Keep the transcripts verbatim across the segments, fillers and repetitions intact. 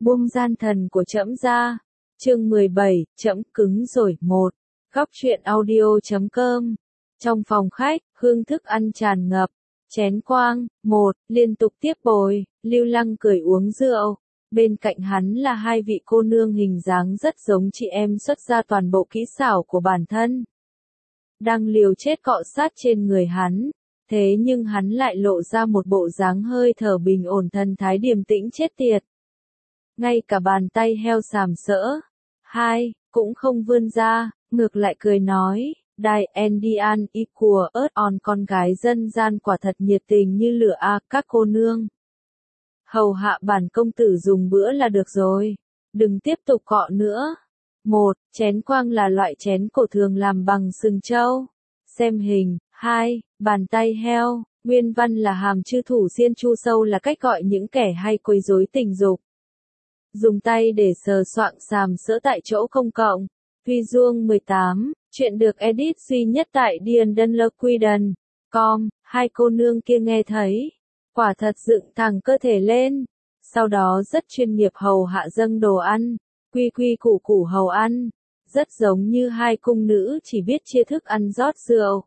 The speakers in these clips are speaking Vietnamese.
Buông gian thần của trẫm ra. Chương mười bảy, trẫm cứng rồi. Một. Góc truyện audio chấm com. Trong phòng khách, hương thức ăn tràn ngập. Chén quang, một, liên tục tiếp bồi, Lưu Lăng cười uống rượu. Bên cạnh hắn là hai vị cô nương hình dáng rất giống chị em xuất ra toàn bộ kỹ xảo của bản thân. Đang liều chết cọ sát trên người hắn. Thế nhưng hắn lại lộ ra một bộ dáng hơi thở bình ổn thần thái điềm tĩnh chết tiệt. Ngay cả bàn tay heo sàm sỡ. Hai, cũng không vươn ra, ngược lại cười nói, Đài Endian y của ớt on con gái dân gian quả thật nhiệt tình như lửa a các cô nương. Hầu hạ bản công tử dùng bữa là được rồi, đừng tiếp tục cọ nữa. Một, chén quang là loại chén cổ thường làm bằng sừng trâu. Xem hình. Hai, bàn tay heo, nguyên văn là hàm chư thủ xiên chu sâu là cách gọi những kẻ hay quấy rối tình dục. Dùng tay để sờ soạng sàm sỡ tại chỗ công cộng. Huy Duong mười tám, chuyện được edit duy nhất tại Điền Đơn Lơ Quy Đần. Com, hai cô nương kia nghe thấy. Quả thật dựng thẳng cơ thể lên. Sau đó rất chuyên nghiệp hầu hạ dâng đồ ăn. Quy quy củ củ hầu ăn. Rất giống như hai cung nữ chỉ biết chia thức ăn rót rượu.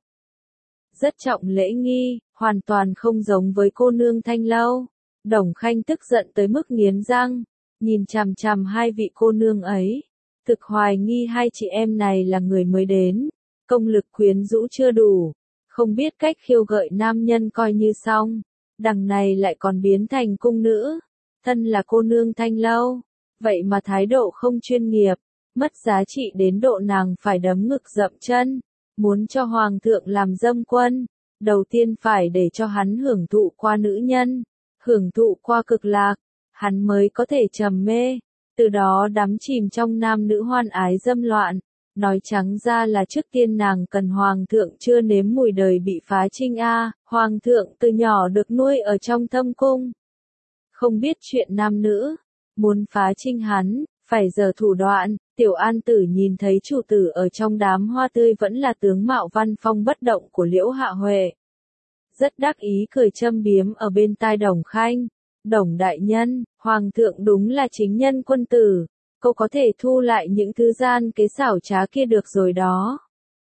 Rất trọng lễ nghi, hoàn toàn không giống với cô nương Thanh Lâu. Đồng Khanh tức giận tới mức nghiến răng, nhìn chằm chằm hai vị cô nương ấy. Thực hoài nghi hai chị em này là người mới đến, công lực quyến rũ chưa đủ, không biết cách khiêu gợi nam nhân coi như xong. Đằng này lại còn biến thành cung nữ, thân là cô nương Thanh Lâu, vậy mà thái độ không chuyên nghiệp, mất giá trị đến độ nàng phải đấm ngực dậm chân. Muốn cho hoàng thượng làm dâm quân, đầu tiên phải để cho hắn hưởng thụ qua nữ nhân, hưởng thụ qua cực lạc, hắn mới có thể trầm mê, từ đó đắm chìm trong nam nữ hoan ái dâm loạn. Nói trắng ra là trước tiên nàng cần hoàng thượng chưa nếm mùi đời bị phá trinh a, hoàng thượng từ nhỏ được nuôi ở trong thâm cung. Không biết chuyện nam nữ, muốn phá trinh hắn, phải giở thủ đoạn. Tiểu An Tử nhìn thấy chủ tử ở trong đám hoa tươi vẫn là tướng mạo văn phong bất động của Liễu Hạ Huệ. Rất đắc ý cười châm biếm ở bên tai Đồng Khanh. Đồng đại nhân, hoàng thượng đúng là chính nhân quân tử, cô có thể thu lại những thứ gian kế xảo trá kia được rồi đó.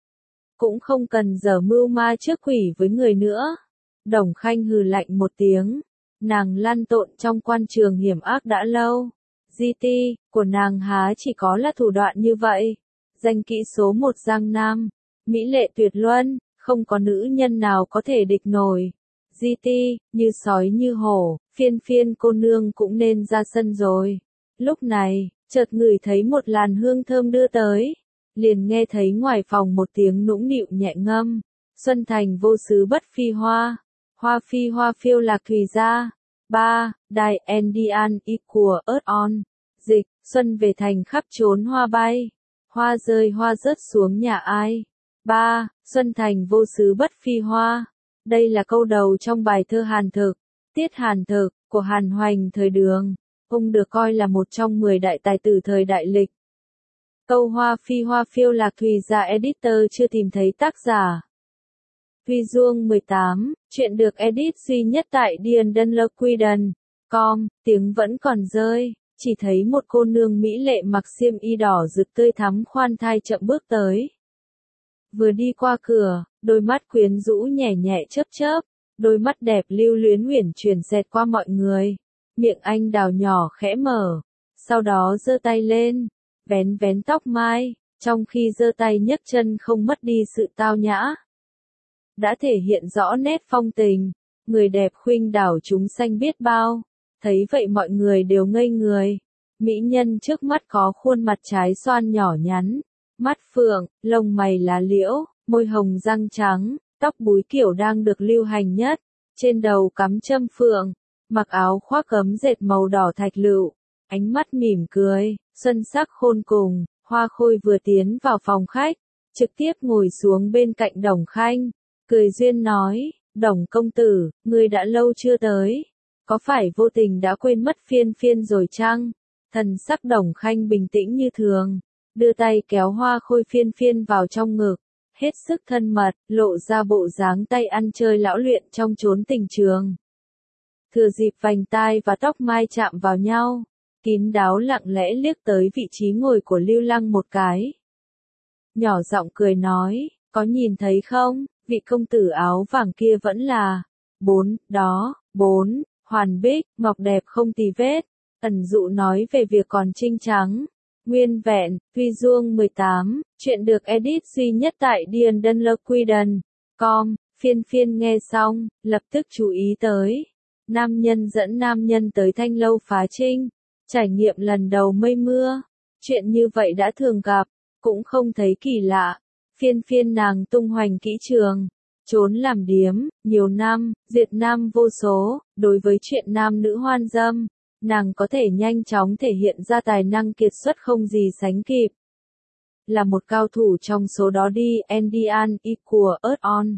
Cũng không cần giở mưu ma trước quỷ với người nữa. Đồng Khanh hừ lạnh một tiếng, nàng lăn lộn trong quan trường hiểm ác đã lâu. Di ti của nàng há chỉ có là thủ đoạn như vậy. Danh kỹ số một Giang Nam, mỹ lệ tuyệt luân, không có nữ nhân nào có thể địch nổi. Di ti, như sói như hổ, phiên phiên cô nương cũng nên ra sân rồi. Lúc này, chợt ngửi thấy một làn hương thơm đưa tới. Liền nghe thấy ngoài phòng một tiếng nũng nịu nhẹ ngâm. Xuân thành vô xứ bất phi hoa. Hoa phi hoa phiêu lạc thùy ra. Ba, Đài Endian y của ớt on. Dịch, xuân về thành khắp trốn hoa bay. Hoa rơi hoa rớt xuống nhà ai. Ba, xuân thành vô xứ bất phi hoa. Đây là câu đầu trong bài thơ Hàn Thực, Tiết Hàn Thực, của Hàn Hoành thời Đường. Ông được coi là một trong mười đại tài tử thời đại lịch. Câu hoa phi hoa phiêu lạc thùy ra editor chưa tìm thấy tác giả. Huy Duong mười tám, chuyện được edit duy nhất tại Điền Đơn Lơ Quy Đần. Com, tiếng vẫn còn rơi, chỉ thấy một cô nương mỹ lệ mặc xiêm y đỏ rực tươi thắm khoan thai chậm bước tới. Vừa đi qua cửa, đôi mắt quyến rũ nhẹ nhẹ chớp chớp, đôi mắt đẹp lưu luyến uyển chuyển xẹt qua mọi người. Miệng anh đào nhỏ khẽ mở, sau đó giơ tay lên, vén vén tóc mai, trong khi giơ tay nhấc chân không mất đi sự tao nhã. Đã thể hiện rõ nét phong tình, người đẹp khuynh đảo chúng sanh biết bao, thấy vậy mọi người đều ngây người. Mỹ nhân trước mắt có khuôn mặt trái xoan nhỏ nhắn, mắt phượng, lông mày lá liễu, môi hồng răng trắng, tóc búi kiểu đang được lưu hành nhất, trên đầu cắm châm phượng, mặc áo khoác ấm dệt màu đỏ thạch lựu, ánh mắt mỉm cười, xuân sắc khôn cùng. Hoa Khôi vừa tiến vào phòng khách, trực tiếp ngồi xuống bên cạnh Đồng Khanh. Cười duyên nói, Đồng công tử, ngươi đã lâu chưa tới, có phải vô tình đã quên mất phiên phiên rồi chăng? Thần sắc Đồng Khanh bình tĩnh như thường, đưa tay kéo Hoa Khôi phiên phiên vào trong ngực, hết sức thân mật, lộ ra bộ dáng tay ăn chơi lão luyện trong chốn tình trường. Thừa dịp vành tai và tóc mai chạm vào nhau, kín đáo lặng lẽ liếc tới vị trí ngồi của Lưu Lăng một cái. Nhỏ giọng cười nói, có nhìn thấy không, vị công tử áo vàng kia vẫn là, bốn, đó, bốn, hoàn bích, ngọc đẹp không tì vết. Ẩn dụ nói về việc còn trinh trắng, nguyên vẹn, Tuy Duông mười tám, chuyện được edit duy nhất tại Điền Đơn Lơ Quy Đần. Com, phiên phiên nghe xong, lập tức chú ý tới. Nam nhân dẫn nam nhân tới thanh lâu phá trinh, trải nghiệm lần đầu mây mưa. Chuyện như vậy đã thường gặp, cũng không thấy kỳ lạ. Phiên phiên nàng tung hoành kỹ trường, trốn làm điếm, nhiều năm, diệt nam vô số, đối với chuyện nam nữ hoan dâm, nàng có thể nhanh chóng thể hiện ra tài năng kiệt xuất không gì sánh kịp. Là một cao thủ trong số đó đi, Endian, y của Earth On.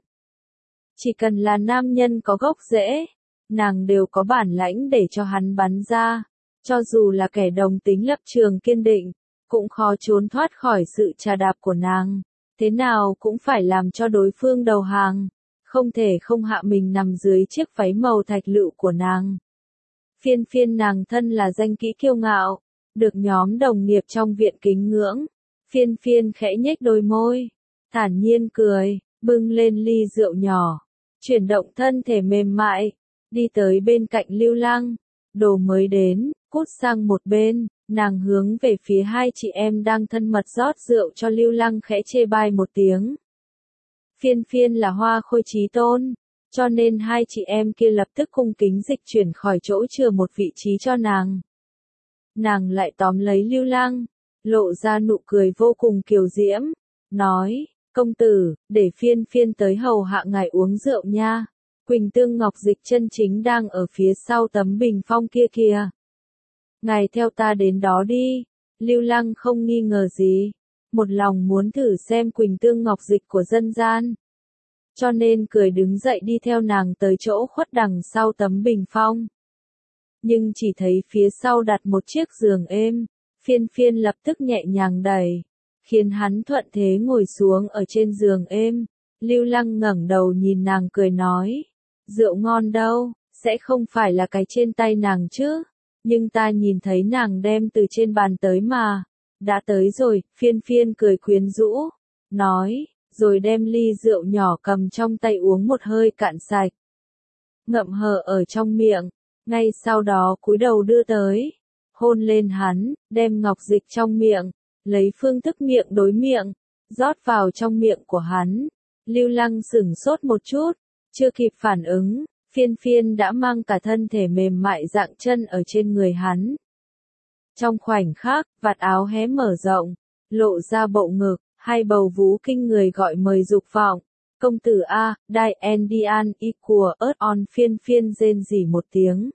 Chỉ cần là nam nhân có gốc rễ, nàng đều có bản lãnh để cho hắn bắn ra. Cho dù là kẻ đồng tính lập trường kiên định, cũng khó trốn thoát khỏi sự trà đạp của nàng. Thế nào cũng phải làm cho đối phương đầu hàng, không thể không hạ mình nằm dưới chiếc váy màu thạch lựu của nàng. Phiên phiên nàng thân là danh kỹ kiêu ngạo, được nhóm đồng nghiệp trong viện kính ngưỡng. Phiên phiên khẽ nhếch đôi môi, thản nhiên cười, bưng lên ly rượu nhỏ, chuyển động thân thể mềm mại, đi tới bên cạnh Lưu Lăng. Đồ mới đến, cút sang một bên, nàng hướng về phía hai chị em đang thân mật rót rượu cho Lưu Lăng khẽ chê bai một tiếng. Phiên phiên là hoa khôi chí tôn, cho nên hai chị em kia lập tức cung kính dịch chuyển khỏi chỗ chừa một vị trí cho nàng. Nàng lại tóm lấy Lưu Lăng, lộ ra nụ cười vô cùng kiều diễm, nói, công tử, để phiên phiên tới hầu hạ ngài uống rượu nha. Quỳnh tương ngọc dịch chân chính đang ở phía sau tấm bình phong kia kìa. Ngài theo ta đến đó đi. Lưu Lăng không nghi ngờ gì, một lòng muốn thử xem quỳnh tương ngọc dịch của dân gian. Cho nên cười đứng dậy đi theo nàng tới chỗ khuất đằng sau tấm bình phong. Nhưng chỉ thấy phía sau đặt một chiếc giường êm, phiên phiên lập tức nhẹ nhàng đẩy, khiến hắn thuận thế ngồi xuống ở trên giường êm. Lưu Lăng ngẩng đầu nhìn nàng cười nói, rượu ngon đâu, sẽ không phải là cái trên tay nàng chứ, nhưng ta nhìn thấy nàng đem từ trên bàn tới mà. Đã tới rồi, phiên phiên cười quyến rũ, nói, rồi đem ly rượu nhỏ cầm trong tay uống một hơi cạn sạch. Ngậm hờ ở trong miệng, ngay sau đó cúi đầu đưa tới, hôn lên hắn, đem ngọc dịch trong miệng, lấy phương thức miệng đối miệng, rót vào trong miệng của hắn. Lưu Lăng sửng sốt một chút, chưa kịp phản ứng, phiên phiên đã mang cả thân thể mềm mại dạng chân ở trên người hắn. Trong khoảnh khắc, vạt áo hé mở rộng, lộ ra bộ ngực, hai bầu vú kinh người gọi mời dục vọng. Công tử A, Đai Endian, y của Earth On. Phiên phiên rên rỉ một tiếng.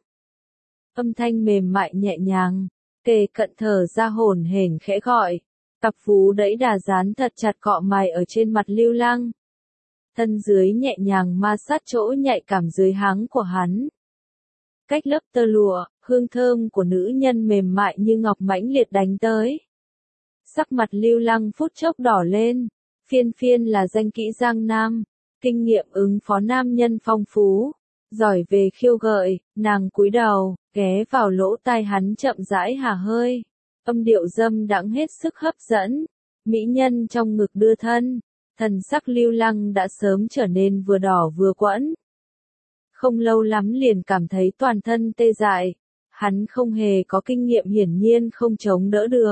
Âm thanh mềm mại nhẹ nhàng, kề cận thở ra hổn hển khẽ gọi. Cặp vú đẫy đà dán thật chặt cọ mài ở trên mặt Lưu Lăng. Thân dưới nhẹ nhàng ma sát chỗ nhạy cảm dưới háng của hắn. Cách lớp tơ lụa, hương thơm của nữ nhân mềm mại như ngọc mãnh liệt đánh tới. Sắc mặt Lưu Lăng phút chốc đỏ lên. Phiên phiên là danh kỹ giang nam, kinh nghiệm ứng phó nam nhân phong phú, giỏi về khiêu gợi. Nàng cúi đầu, ghé vào lỗ tai hắn chậm rãi hả hơi. Âm điệu dâm đãng hết sức hấp dẫn. Mỹ nhân trong ngực đưa thân, thần sắc Lưu Lăng đã sớm trở nên vừa đỏ vừa quẫn. Không lâu lắm liền cảm thấy toàn thân tê dại. Hắn không hề có kinh nghiệm, hiển nhiên không chống đỡ được.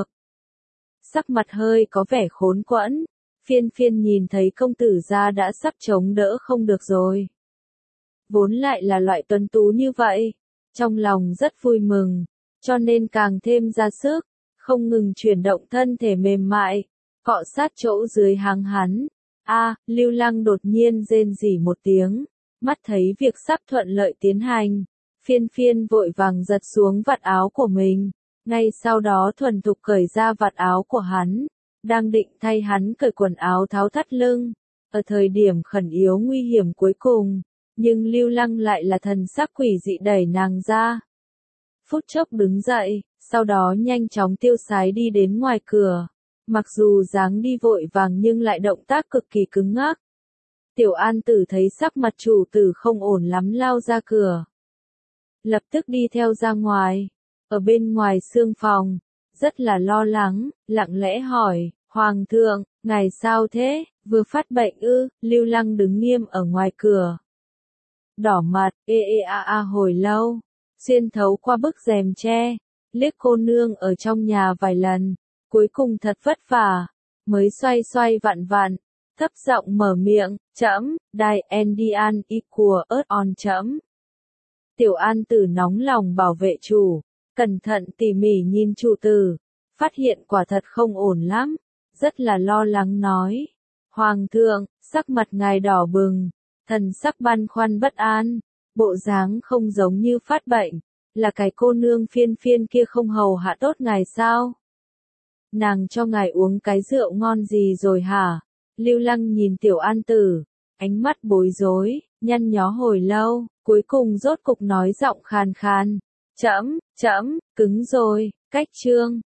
Sắc mặt hơi có vẻ khốn quẫn. Phiên phiên nhìn thấy công tử gia đã sắp chống đỡ không được rồi. Vốn lại là loại tuấn tú như vậy, trong lòng rất vui mừng, cho nên càng thêm ra sức, không ngừng chuyển động thân thể mềm mại, cọ sát chỗ dưới háng hắn. A, Lưu Lăng đột nhiên rên rỉ một tiếng, mắt thấy việc sắp thuận lợi tiến hành, phiên phiên vội vàng giật xuống vạt áo của mình, ngay sau đó thuần thục cởi ra vạt áo của hắn. Đang định thay hắn cởi quần áo tháo thắt lưng, ở thời điểm khẩn yếu nguy hiểm cuối cùng, nhưng Lưu Lăng lại là thần sắc quỷ dị đẩy nàng ra. Phút chốc đứng dậy, sau đó nhanh chóng tiêu sái đi đến ngoài cửa, mặc dù dáng đi vội vàng nhưng lại động tác cực kỳ cứng ngắc. Tiểu An Tử thấy sắc mặt chủ tử không ổn lắm lao ra cửa, lập tức đi theo ra ngoài, ở bên ngoài xương phòng, rất là lo lắng, lặng lẽ hỏi, Hoàng thượng, ngài sao thế, vừa phát bệnh ư? Lưu Lăng đứng nghiêm ở ngoài cửa. Đỏ mặt, ê ê a a hồi lâu, xuyên thấu qua bức rèm tre, liếc cô nương ở trong nhà vài lần, cuối cùng thật vất vả, mới xoay xoay vặn vặn, thấp giọng mở miệng, trẫm, đài Endian y của ớt on trẫm. Tiểu An Tử nóng lòng bảo vệ chủ, cẩn thận tỉ mỉ nhìn chủ tử, phát hiện quả thật không ổn lắm, rất là lo lắng nói. Hoàng thượng, sắc mặt ngài đỏ bừng, thần sắc băn khoăn bất an, bộ dáng không giống như phát bệnh, là cái cô nương phiên phiên kia không hầu hạ tốt ngài sao? Nàng cho ngài uống cái rượu ngon gì rồi hả? Lưu Lăng nhìn Tiểu An Tử, ánh mắt bối rối, nhăn nhó hồi lâu, cuối cùng rốt cục nói giọng khàn khàn, trẫm, trẫm, cứng rồi, cách chương.